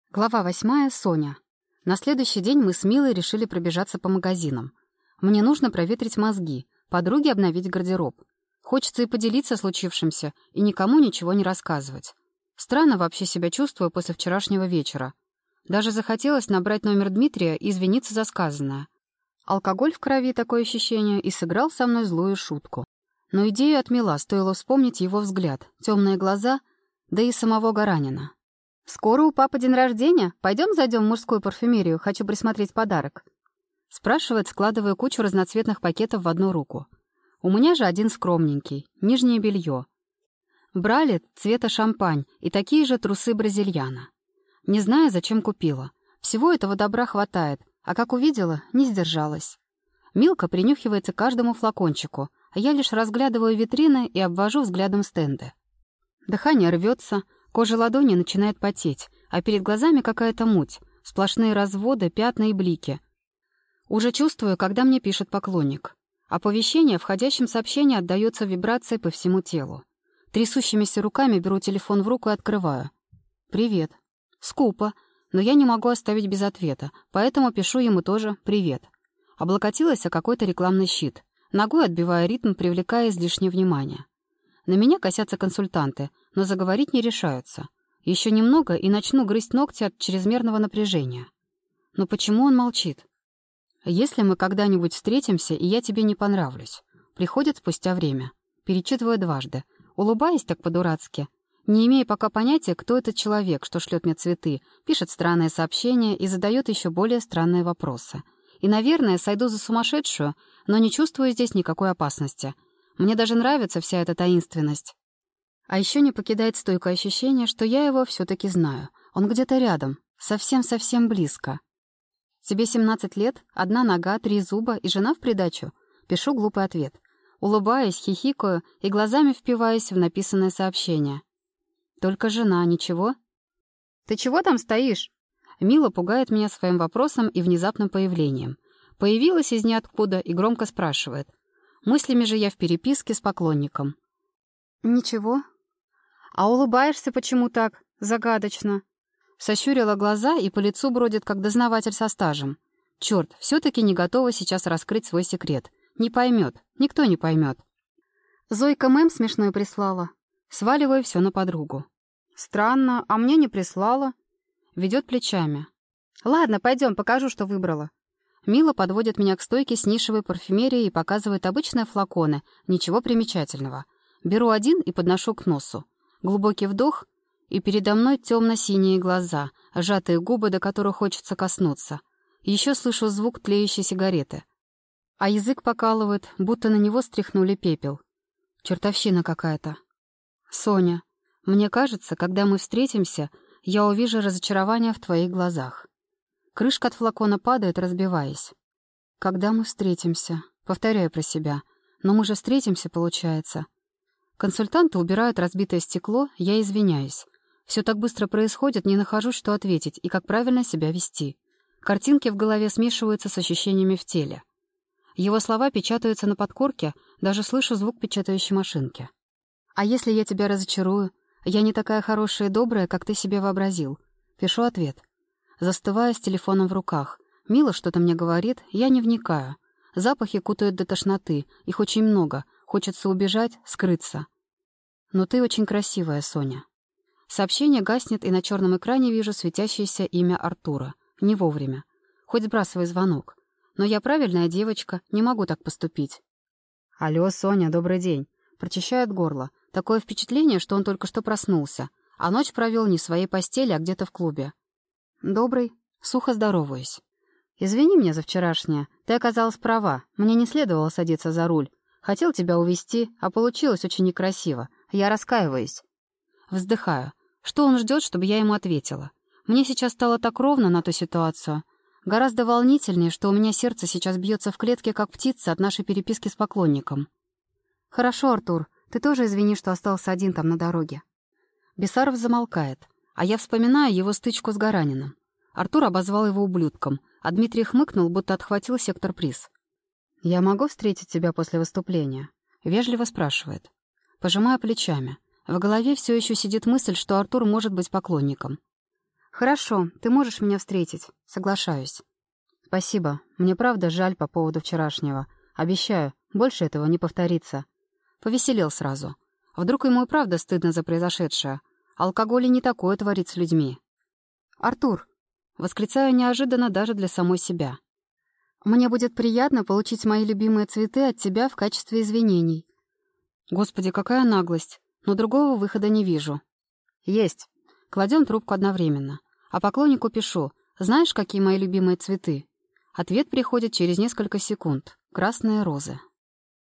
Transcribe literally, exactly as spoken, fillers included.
Глава восьмая. Соня. На следующий день мы с Милой решили пробежаться по магазинам. Мне нужно проветрить мозги, подруге обновить гардероб. Хочется и поделиться случившимся, и никому ничего не рассказывать. Странно вообще себя чувствую после вчерашнего вечера. Даже захотелось набрать номер Дмитрия и извиниться за сказанное. Алкоголь в крови, такое ощущение, и сыграл со мной злую шутку. Но идею отмела, стоило вспомнить его взгляд, темные глаза, да и самого Гаранина. «Скоро у папы день рождения? Пойдем зайдем в мужскую парфюмерию, хочу присмотреть подарок». Спрашивает, складывая кучу разноцветных пакетов в одну руку. У меня же один скромненький, нижнее белье. Брали цвета шампань и такие же трусы бразильяна. Не знаю, зачем купила. Всего этого добра хватает, а как увидела, не сдержалась. Милка принюхивается к каждому флакончику, а я лишь разглядываю витрины и обвожу взглядом стенды. Дыхание рвется, кожа ладони начинает потеть, а перед глазами какая-то муть, сплошные разводы, пятна и блики. Уже чувствую, когда мне пишет поклонник. Оповещение в входящем сообщении отдаётся вибрацией по всему телу. Трясущимися руками беру телефон в руку и открываю. «Привет». Скупо, но я не могу оставить без ответа, поэтому пишу ему тоже «привет». Облокотилась о какой-то рекламный щит, ногой отбивая ритм, привлекая излишнее внимание. На меня косятся консультанты, но заговорить не решаются. Еще немного и начну грызть ногти от чрезмерного напряжения. Но почему он молчит? Если мы когда-нибудь встретимся, и я тебе не понравлюсь. Приходит спустя время. Перечитываю дважды. Улыбаясь так по-дурацки. Не имея пока понятия, кто этот человек, что шлет мне цветы, пишет странные сообщения и задает еще более странные вопросы. И, наверное, сойду за сумасшедшую, но не чувствую здесь никакой опасности. Мне даже нравится вся эта таинственность. А еще не покидает стойкое ощущение, что я его все-таки знаю. Он где-то рядом, совсем-совсем близко. Тебе семнадцать лет, одна нога, три зуба и жена в придачу? Пишу глупый ответ. Улыбаюсь, хихикаю и глазами впиваюсь в написанное сообщение. Только жена, ничего? Ты чего там стоишь? Мила пугает меня своим вопросом и внезапным появлением. Появилась из ниоткуда и громко спрашивает. Мыслями же я в переписке с поклонником. Ничего. А улыбаешься почему так? Загадочно. Сощурила глаза, и по лицу бродит, как дознаватель со стажем. Черт, все-таки не готова сейчас раскрыть свой секрет. Не поймет, никто не поймет. Зойка мем смешной прислала. Сваливаю все на подругу. Странно, а мне не прислала. Ведет плечами. Ладно, пойдем, покажу, что выбрала. Мила подводит меня к стойке с нишевой парфюмерией и показывает обычные флаконы, ничего примечательного. Беру один и подношу к носу. Глубокий вдох, и передо мной темно-синие глаза, сжатые губы, до которых хочется коснуться. Еще слышу звук тлеющей сигареты. А язык покалывает, будто на него стряхнули пепел. Чертовщина какая-то. Соня, мне кажется, когда мы встретимся, я увижу разочарование в твоих глазах. Крышка от флакона падает, разбиваясь. Когда мы встретимся? Повторяю про себя. Но мы же встретимся, получается. Консультанты убирают разбитое стекло, я извиняюсь. Все так быстро происходит, не нахожу, что ответить и как правильно себя вести. Картинки в голове смешиваются с ощущениями в теле. Его слова печатаются на подкорке, даже слышу звук печатающей машинки. «А если я тебя разочарую? Я не такая хорошая и добрая, как ты себе вообразил». Пишу ответ. Застывая с телефоном в руках. Мила что-то мне говорит, я не вникаю. Запахи кутают до тошноты, их очень много. Хочется убежать, скрыться. Но ты очень красивая, Соня. Сообщение гаснет, и на черном экране вижу светящееся имя Артура. Не вовремя. Хоть сбрасывай звонок. Но я правильная девочка, не могу так поступить. «Алло, Соня, добрый день». Прочищает горло. Такое впечатление, что он только что проснулся, а ночь провел не в своей постели, а где-то в клубе. «Добрый». Сухо здороваюсь. «Извини меня за вчерашнее. Ты оказалась права. Мне не следовало садиться за руль. Хотел тебя увезти, а получилось очень некрасиво. Я раскаиваюсь». Вздыхаю. Что он ждет, чтобы я ему ответила? Мне сейчас стало так ровно на ту ситуацию. Гораздо волнительнее, что у меня сердце сейчас бьется в клетке, как птица от нашей переписки с поклонником. «Хорошо, Артур. Ты тоже извини, что остался один там на дороге». Бесаров замолкает. А я вспоминаю его стычку с Гараниным. Артур обозвал его ублюдком, а Дмитрий хмыкнул, будто отхватил сектор-приз. «Я могу встретить тебя после выступления?» — вежливо спрашивает. Пожимаю плечами. В голове все еще сидит мысль, что Артур может быть поклонником. Хорошо, ты можешь меня встретить. Соглашаюсь. Спасибо. Мне правда жаль по поводу вчерашнего. Обещаю, больше этого не повторится. Повеселел сразу. Вдруг ему и правда стыдно за произошедшее. Алкоголь и не такое творит с людьми. «Артур!» — восклицаю неожиданно даже для самой себя. «Мне будет приятно получить мои любимые цветы от тебя в качестве извинений». Господи, какая наглость! Но другого выхода не вижу. Есть. Кладем трубку одновременно. А поклоннику пишу: «Знаешь, какие мои любимые цветы?» Ответ приходит через несколько секунд. Красные розы.